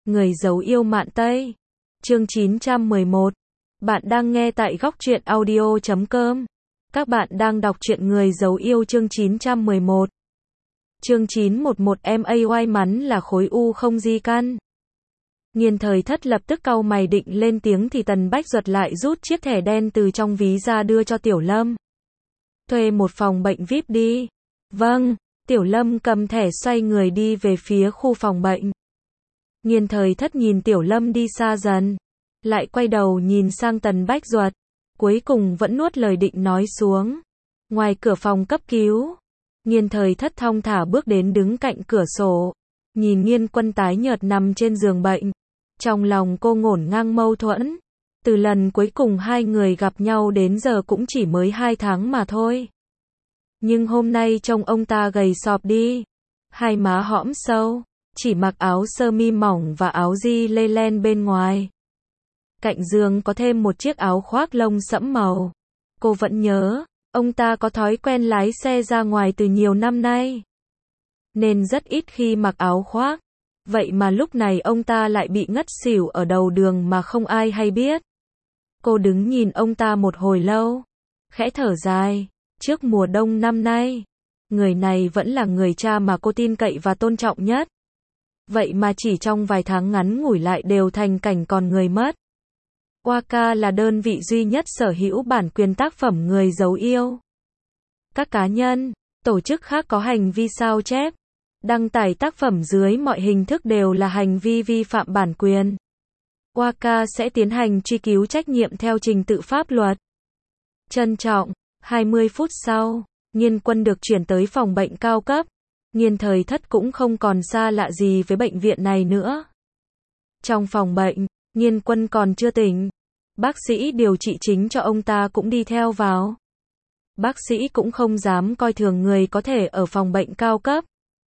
Người giấu yêu mạn Tây. Chương 911. Bạn đang nghe tại góc truyện audio.com. Các bạn đang đọc truyện Người giấu yêu chương 911. Chương 911 may mắn là khối u không di căn. Nghiên Thời Thất lập tức cau mày định lên tiếng thì Tần Bách Duật lại rút chiếc thẻ đen từ trong ví ra đưa cho Tiểu Lâm. Thuê một phòng bệnh VIP đi. Vâng. Tiểu Lâm cầm thẻ xoay người đi về phía khu phòng bệnh. Nghiên Thời Thất nhìn Tiểu Lâm đi xa dần, lại quay đầu nhìn sang Tần Bách Duật, cuối cùng vẫn nuốt lời định nói xuống. Ngoài cửa phòng cấp cứu, Nghiên Thời Thất thong thả bước đến đứng cạnh cửa sổ, nhìn Nghiên Quân tái nhợt nằm trên giường bệnh. Trong lòng cô ngổn ngang mâu thuẫn, từ lần cuối cùng hai người gặp nhau đến giờ cũng chỉ mới 2 tháng mà thôi. Nhưng hôm nay trông ông ta gầy sọp đi, hai má hõm sâu, chỉ mặc áo sơ mi mỏng và áo di lê len bên ngoài. Cạnh giường có thêm một chiếc áo khoác lông sẫm màu. Cô vẫn nhớ, ông ta có thói quen lái xe ra ngoài từ nhiều năm nay, nên rất ít khi mặc áo khoác. Vậy mà lúc này ông ta lại bị ngất xỉu ở đầu đường mà không ai hay biết. Cô đứng nhìn ông ta một hồi lâu, khẽ thở dài. Trước mùa đông năm nay, người này vẫn là người cha mà cô tin cậy và tôn trọng nhất. Vậy mà chỉ trong vài tháng ngắn ngủi lại đều thành cảnh còn người mất. Waka là đơn vị duy nhất sở hữu bản quyền tác phẩm Người giấu yêu. Các cá nhân, tổ chức khác có hành vi sao chép, đăng tải tác phẩm dưới mọi hình thức đều là hành vi vi phạm bản quyền. Waka sẽ tiến hành truy cứu trách nhiệm theo trình tự pháp luật. Trân trọng. 20 phút sau, Nghiên Quân được chuyển tới phòng bệnh cao cấp. Nghiên Thời Thất cũng không còn xa lạ gì với bệnh viện này nữa. Trong phòng bệnh, Nghiên Quân còn chưa tỉnh. Bác sĩ điều trị chính cho ông ta cũng đi theo vào. Bác sĩ cũng không dám coi thường người có thể ở phòng bệnh cao cấp.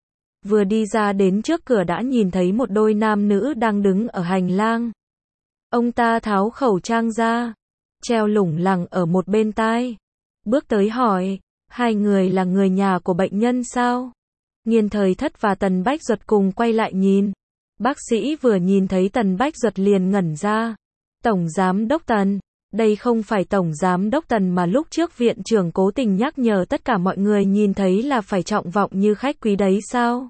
Vừa đi ra đến trước cửa đã nhìn thấy một đôi nam nữ đang đứng ở hành lang. Ông ta tháo khẩu trang ra, treo lủng lẳng ở một bên tai. Bước tới hỏi, hai người là người nhà của bệnh nhân sao? Nghiên Thời Thất và Tần Bách Duật cùng quay lại nhìn. Bác sĩ vừa nhìn thấy Tần Bách Duật liền ngẩn ra. Tổng giám đốc Tần, đây không phải Tổng giám đốc Tần mà lúc trước viện trưởng cố tình nhắc nhở tất cả mọi người nhìn thấy là phải trọng vọng như khách quý đấy sao?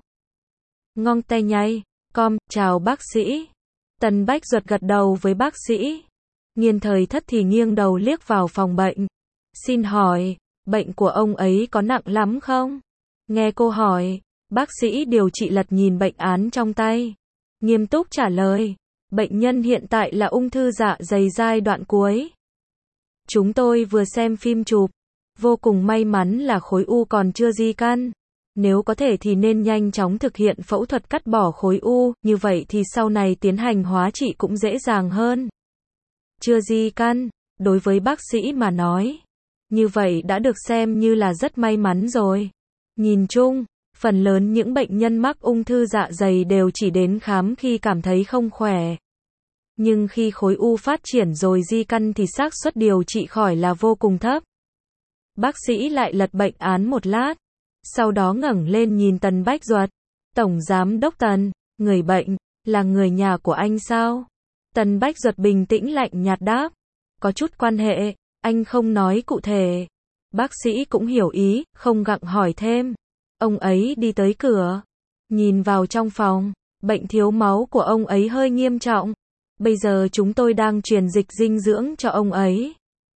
Ngong tay nhay, chào bác sĩ. Tần Bách Duật gật đầu với bác sĩ. Nghiên Thời Thất thì nghiêng đầu liếc vào phòng bệnh. Xin hỏi, bệnh của ông ấy có nặng lắm không? Nghe cô hỏi, bác sĩ điều trị lật nhìn bệnh án trong tay, nghiêm túc trả lời, bệnh nhân hiện tại là ung thư dạ dày giai đoạn cuối. Chúng tôi vừa xem phim chụp, vô cùng may mắn là khối u còn chưa di căn. Nếu có thể thì nên nhanh chóng thực hiện phẫu thuật cắt bỏ khối u, như vậy thì sau này tiến hành hóa trị cũng dễ dàng hơn. Chưa di căn, đối với bác sĩ mà nói, như vậy đã được xem như là rất may mắn rồi. Nhìn chung, phần lớn những bệnh nhân mắc ung thư dạ dày đều chỉ đến khám khi cảm thấy không khỏe. Nhưng khi khối u phát triển rồi di căn thì xác suất điều trị khỏi là vô cùng thấp. Bác sĩ lại lật bệnh án một lát, sau đó ngẩng lên nhìn Tần Bách Duật. Tổng giám đốc Tần, người bệnh, là người nhà của anh sao? Tần Bách Duật bình tĩnh lạnh nhạt đáp. Có chút quan hệ, anh không nói cụ thể. Bác sĩ cũng hiểu ý, không gặng hỏi thêm. Ông ấy đi tới cửa, nhìn vào trong phòng, bệnh thiếu máu của ông ấy hơi nghiêm trọng. Bây giờ chúng tôi đang truyền dịch dinh dưỡng cho ông ấy.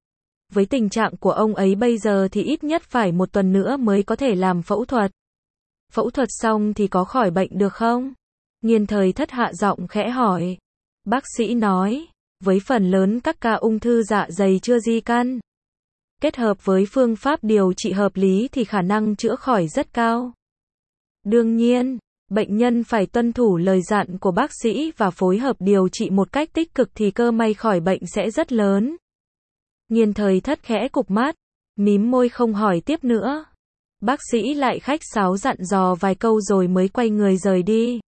Với tình trạng của ông ấy bây giờ thì ít nhất phải 1 tuần nữa mới có thể làm phẫu thuật. Phẫu thuật xong thì có khỏi bệnh được không? Nghiên Thời Thất hạ giọng khẽ hỏi. Bác sĩ nói, với phần lớn các ca ung thư dạ dày chưa di căn, kết hợp với phương pháp điều trị hợp lý thì khả năng chữa khỏi rất cao. Đương nhiên, bệnh nhân phải tuân thủ lời dặn của bác sĩ và phối hợp điều trị một cách tích cực thì cơ may khỏi bệnh sẽ rất lớn. Nghiên Thời Thất khẽ cụp mắt, mím môi không hỏi tiếp nữa. Bác sĩ lại khách sáo dặn dò vài câu rồi mới quay người rời đi.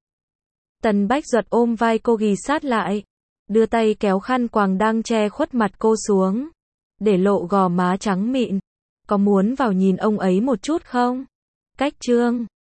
Tần Bách Duật ôm vai cô ghì sát lại, đưa tay kéo khăn quàng đang che khuất mặt cô xuống, để lộ gò má trắng mịn. Có muốn vào nhìn ông ấy một chút không? Cách chương